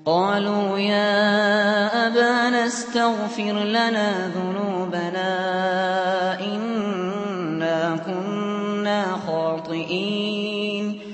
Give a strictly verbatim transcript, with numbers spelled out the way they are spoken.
قالوا يا أبانا استغفر لنا ذنوبنا إنا كنا خاطئين